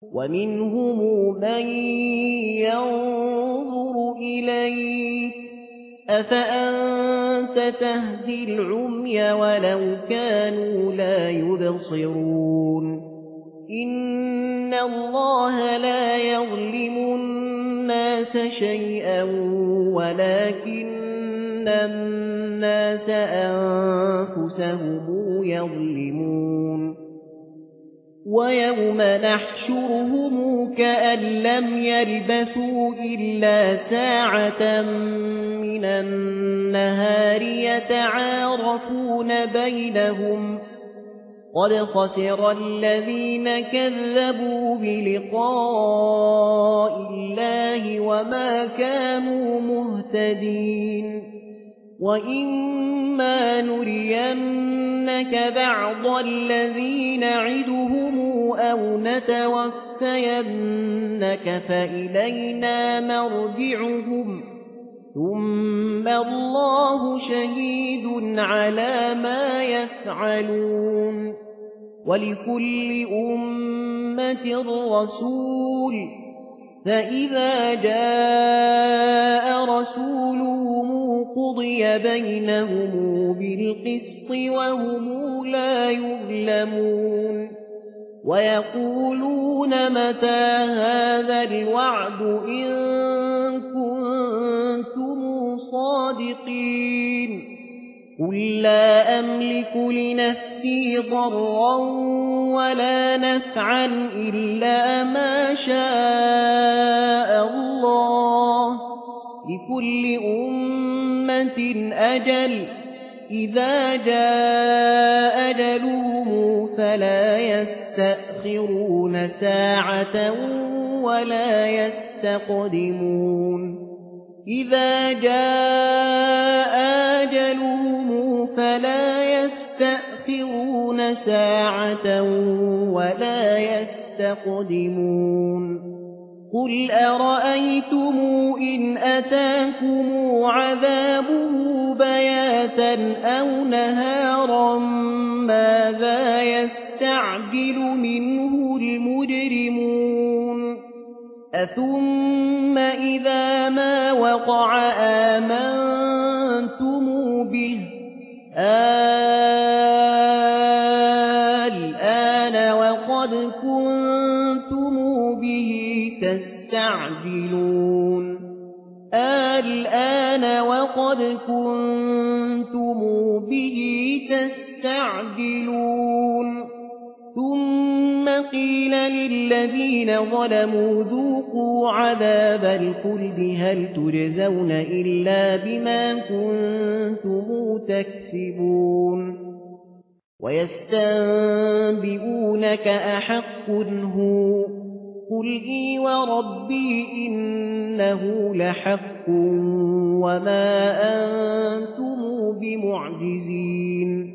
ومنهم من ينظر إليك أفأنت تهدي العمي ولو كانوا لا يبصرون إن الله لا يظلم الناس شيئا ولكن الناس أنفسهم يظلمون ويوم نحشرهم كأن لم يلبثوا إلا ساعة من النهار يتعارفون بينهم قد خسر الذين كذبوا بلقاء الله وما كانوا مهتدين وإما نرينك بعض الذي نعدهم أو نتوفينك فإلينا مرجعهم ثم الله شهيد على ما يفعلون ولكل أمة رسول فإذا جاء رسولهم قضي بينهم بالقسط وهم لا يظلمون ويقولون متى هذا الوعد إن كنتم صادقين قل لا أملك لنفسي ضرا ولا نفعا إلا ما شاء الله لكل أمة أجل إذا جاء أجلهم فلا يستأخرون ساعة ولا يستقدمون إذا جاء أجلهم فلا يستأخرون ساعة ولا يستقدمون قل أرأيتم إن أتاكم عذابه بياتا أو نهارا ماذا يستعجل منه المجرمون أثم إذا ما وقع آمنتم به الآن وقد كنتم به تستعجلون الآن وقد كنتم به تستعجلون ثم قيل للذين ظلموا ذوقوا عذاب الخلد هل تجزون إلا بما كنتم تكسبون ويستنبئونك أحق هو قل إي وربي إنه لحق وما أنتم بمعجزين